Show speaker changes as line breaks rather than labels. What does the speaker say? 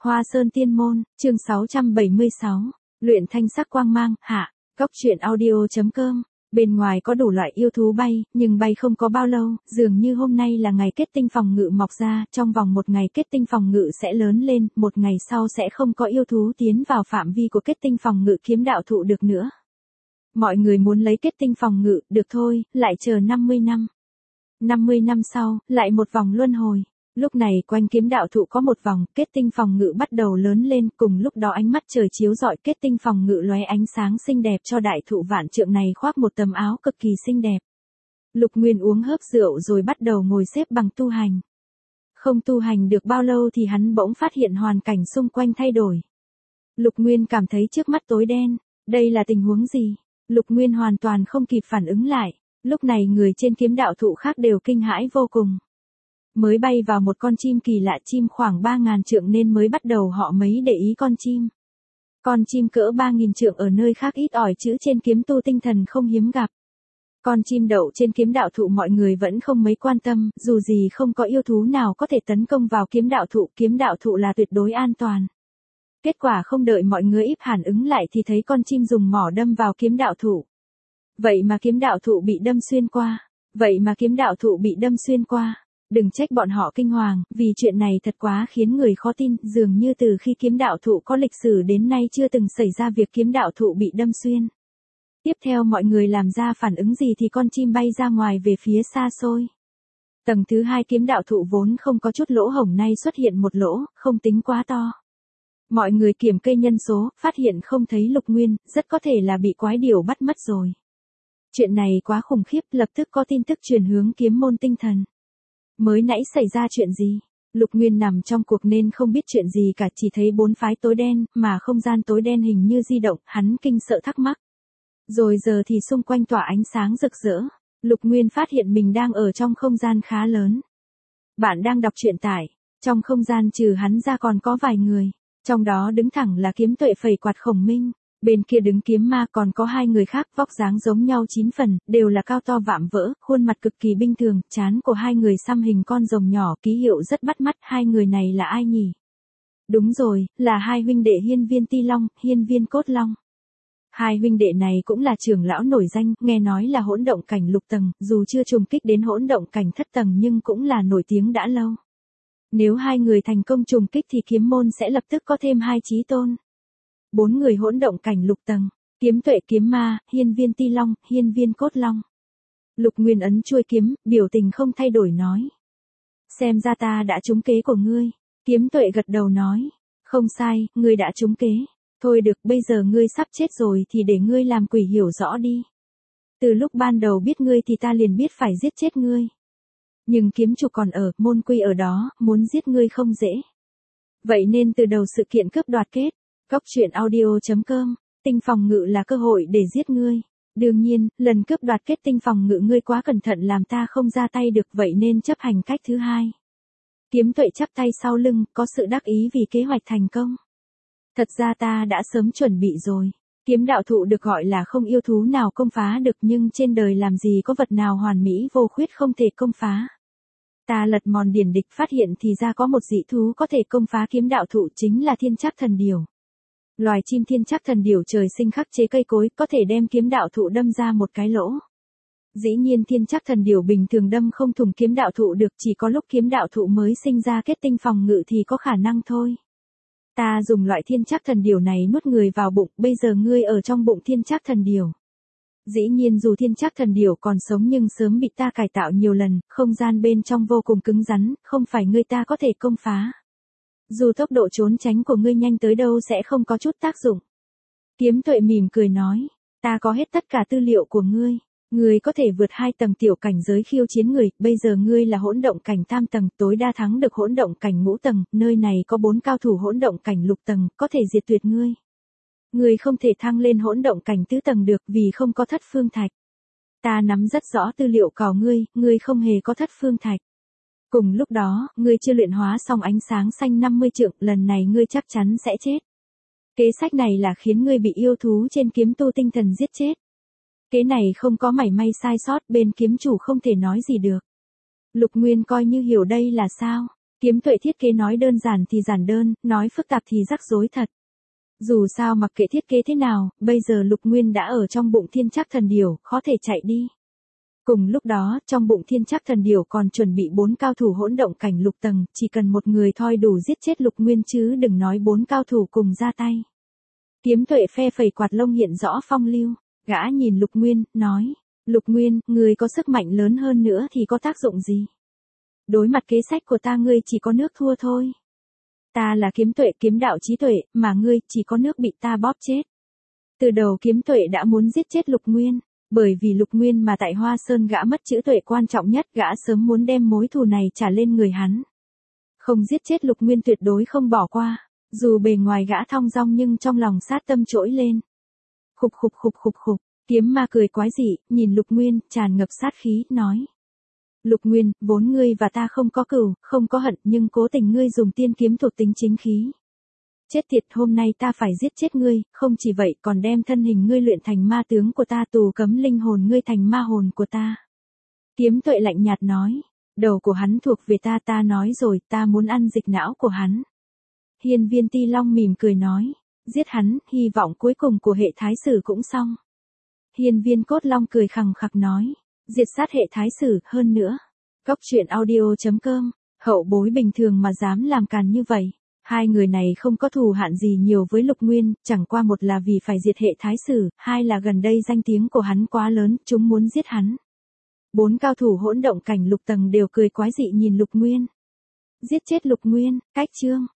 Hoa Sơn Tiên Môn, chương 676, luyện thanh sắc quang mang, hạ, Cóc truyện audio.com. Bên ngoài có đủ loại yêu thú bay, nhưng bay không có bao lâu, dường như hôm nay là ngày kết tinh phòng ngự mọc ra, trong vòng một ngày kết tinh phòng ngự sẽ lớn lên, một ngày sau sẽ không có yêu thú tiến vào phạm vi của kết tinh phòng ngự kiếm đạo thụ được nữa. Mọi người muốn lấy kết tinh phòng ngự, được thôi, lại chờ 50 năm. 50 năm sau, lại một vòng luân hồi. Lúc này quanh kiếm đạo thụ có một vòng, kết tinh phòng ngự bắt đầu lớn lên, cùng lúc đó ánh mắt trời chiếu rọi kết tinh phòng ngự lóe ánh sáng xinh đẹp cho đại thụ vạn trượng này khoác một tấm áo cực kỳ xinh đẹp. Lục Nguyên uống hớp rượu rồi bắt đầu ngồi xếp bằng tu hành. Không tu hành được bao lâu thì hắn bỗng phát hiện hoàn cảnh xung quanh thay đổi. Lục Nguyên cảm thấy trước mắt tối đen, đây là tình huống gì? Lục Nguyên hoàn toàn không kịp phản ứng lại, lúc này người trên kiếm đạo thụ khác đều kinh hãi vô cùng. Mới bay vào một con chim kỳ lạ, chim khoảng 3.000 trượng nên mới bắt đầu họ mấy để ý con chim. Con chim cỡ 3.000 trượng ở nơi khác ít ỏi chữ trên kiếm tu tinh thần không hiếm gặp. Con chim đậu trên kiếm đạo thụ mọi người vẫn không mấy quan tâm, dù gì không có yêu thú nào có thể tấn công vào kiếm đạo thụ là tuyệt đối an toàn. Kết quả không đợi mọi người íp phản ứng lại thì thấy con chim dùng mỏ đâm vào kiếm đạo thụ. Vậy mà kiếm đạo thụ bị đâm xuyên qua. Đừng trách bọn họ kinh hoàng, vì chuyện này thật quá khiến người khó tin, dường như từ khi kiếm đạo thụ có lịch sử đến nay chưa từng xảy ra việc kiếm đạo thụ bị đâm xuyên. Tiếp theo mọi người làm ra phản ứng gì thì con chim bay ra ngoài về phía xa xôi. Tầng thứ 2 kiếm đạo thụ vốn không có chút lỗ hổng nay xuất hiện một lỗ, không tính quá to. Mọi người kiểm kê nhân số, phát hiện không thấy Lục Nguyên, rất có thể là bị quái điểu bắt mất rồi. Chuyện này quá khủng khiếp, lập tức có tin tức truyền hướng kiếm môn tinh thần. Mới nãy xảy ra chuyện gì? Lục Nguyên nằm trong cuộc nên không biết chuyện gì cả, chỉ thấy bốn phái tối đen, mà không gian tối đen hình như di động, hắn kinh sợ thắc mắc. Rồi giờ thì xung quanh tỏa ánh sáng rực rỡ. Lục Nguyên phát hiện mình đang ở trong không gian khá lớn. Bạn đang đọc truyện tại, trong không gian trừ hắn ra còn có vài người. Trong đó đứng thẳng là Kiếm Tuệ phẩy quạt Khổng Minh. Bên kia đứng Kiếm Ma, còn có hai người khác vóc dáng giống nhau 9 phần, đều là cao to vạm vỡ, khuôn mặt cực kỳ bình thường, trán của hai người xăm hình con rồng nhỏ, ký hiệu rất bắt mắt, hai người này là ai nhỉ? Đúng rồi, là hai huynh đệ Hiên Viên Ti Long, Hiên Viên Cốt Long. Hai huynh đệ này cũng là trưởng lão nổi danh, nghe nói là hỗn động cảnh lục tầng, dù chưa trùng kích đến hỗn động cảnh thất tầng nhưng cũng là nổi tiếng đã lâu. Nếu hai người thành công trùng kích thì kiếm môn sẽ lập tức có thêm 2 chí tôn. 4 người hỗn động cảnh lục tầng, Kiếm Tuệ, Kiếm Ma, Hiên Viên Ti Long, Hiên Viên Cốt Long. Lục Nguyên ấn chuôi kiếm, biểu tình không thay đổi nói. Xem ra ta đã trúng kế của ngươi. Kiếm Tuệ gật đầu nói. Không sai, ngươi đã trúng kế. Thôi được, bây giờ ngươi sắp chết rồi thì để ngươi làm quỷ hiểu rõ đi. Từ lúc ban đầu biết ngươi thì ta liền biết phải giết chết ngươi. Nhưng kiếm chủ còn ở, môn quy ở đó, muốn giết ngươi không dễ. Vậy nên từ đầu sự kiện cướp đoạt kết. Cóc truyện audio.com, tinh phòng ngự là cơ hội để giết ngươi. Đương nhiên, lần cướp đoạt kết tinh phòng ngự ngươi quá cẩn thận làm ta không ra tay được, vậy nên chấp hành cách thứ 2. Kiếm Tuệ chắp tay sau lưng, có sự đắc ý vì kế hoạch thành công. Thật ra ta đã sớm chuẩn bị rồi. Kiếm đạo thụ được gọi là không yêu thú nào công phá được, nhưng trên đời làm gì có vật nào hoàn mỹ vô khuyết không thể công phá. Ta lật mòn điển địch phát hiện thì ra có một dị thú có thể công phá kiếm đạo thụ, chính là thiên trác thần điểu. Loài chim thiên trác thần điểu trời sinh khắc chế cây cối, có thể đem kiếm đạo thụ đâm ra một cái lỗ. Dĩ nhiên thiên trác thần điểu bình thường đâm không thủng kiếm đạo thụ được, chỉ có lúc kiếm đạo thụ mới sinh ra kết tinh phòng ngự thì có khả năng thôi. Ta dùng loại thiên trác thần điểu này nuốt người vào bụng, bây giờ ngươi ở trong bụng thiên trác thần điểu. Dĩ nhiên dù thiên trác thần điểu còn sống nhưng sớm bị ta cải tạo nhiều lần, không gian bên trong vô cùng cứng rắn, không phải ngươi ta có thể công phá. Dù tốc độ trốn tránh của ngươi nhanh tới đâu sẽ không có chút tác dụng. Kiếm Tuệ mỉm cười nói, ta có hết tất cả tư liệu của ngươi. Ngươi có thể vượt 2 tầng tiểu cảnh giới khiêu chiến người, bây giờ ngươi là hỗn động cảnh tam tầng, tối đa thắng được hỗn động cảnh ngũ tầng, nơi này có 4 cao thủ hỗn động cảnh lục tầng, có thể diệt tuyệt ngươi. Ngươi không thể thăng lên hỗn động cảnh tứ tầng được vì không có thất phương thạch. Ta nắm rất rõ tư liệu của ngươi không hề có thất phương thạch. Cùng lúc đó, ngươi chưa luyện hóa xong ánh sáng xanh 50 trượng, lần này ngươi chắc chắn sẽ chết. Kế sách này là khiến ngươi bị yêu thú trên kiếm tu tinh thần giết chết. Kế này không có mảy may sai sót, bên kiếm chủ không thể nói gì được. Lục Nguyên coi như hiểu đây là sao. Kiếm Tuệ thiết kế nói đơn giản thì giản đơn, nói phức tạp thì rắc rối thật. Dù sao mặc kệ thiết kế thế nào, bây giờ Lục Nguyên đã ở trong bụng Thiên Trác Thần Điểu, khó thể chạy đi. Cùng lúc đó, trong bụng Thiên Trác Thần Điểu còn chuẩn bị 4 cao thủ hỗn động cảnh lục tầng, chỉ cần một người thôi đủ giết chết Lục Nguyên chứ đừng nói 4 cao thủ cùng ra tay. Kiếm Tuệ phe phẩy quạt lông hiện rõ phong lưu, gã nhìn Lục Nguyên, nói, Lục Nguyên, người có sức mạnh lớn hơn nữa thì có tác dụng gì? Đối mặt kế sách của ta ngươi chỉ có nước thua thôi. Ta là Kiếm Tuệ kiếm đạo trí tuệ, mà ngươi chỉ có nước bị ta bóp chết. Từ đầu Kiếm Tuệ đã muốn giết chết Lục Nguyên, bởi vì Lục Nguyên mà tại Hoa Sơn gã mất chữ tuệ quan trọng nhất, gã sớm muốn đem mối thù này trả lên người hắn. Không giết chết Lục Nguyên tuyệt đối không bỏ qua, dù bề ngoài gã thong dong nhưng trong lòng sát tâm trỗi lên. Khục khục khục khục khục, kiếm ma cười quái dị, nhìn Lục Nguyên, tràn ngập sát khí, nói. Lục Nguyên, vốn ngươi và ta không có cừu, không có hận, nhưng cố tình ngươi dùng tiên kiếm thuộc tính chính khí. Chết tiệt, hôm nay ta phải giết chết ngươi, không chỉ vậy còn đem thân hình ngươi luyện thành ma tướng của ta, tù cấm linh hồn ngươi thành ma hồn của ta. Kiếm Tuệ lạnh nhạt nói, đầu của hắn thuộc về ta, ta nói rồi, ta muốn ăn dịch não của hắn. Hiên Viên Ti Long mỉm cười nói, giết hắn, hy vọng cuối cùng của hệ thái sử cũng xong. Hiên Viên Cốt Long cười khằng khặc nói, diệt sát hệ thái sử, hơn nữa. Cốc truyện audio.com, hậu bối bình thường mà dám làm càn như vậy. Hai người này không có thù hạn gì nhiều với Lục Nguyên, chẳng qua một là vì phải diệt hệ thái sử, hai là gần đây danh tiếng của hắn quá lớn, chúng muốn giết hắn. 4 cao thủ hỗn động cảnh lục tầng đều cười quái dị nhìn Lục Nguyên. Giết chết Lục Nguyên, cách chương.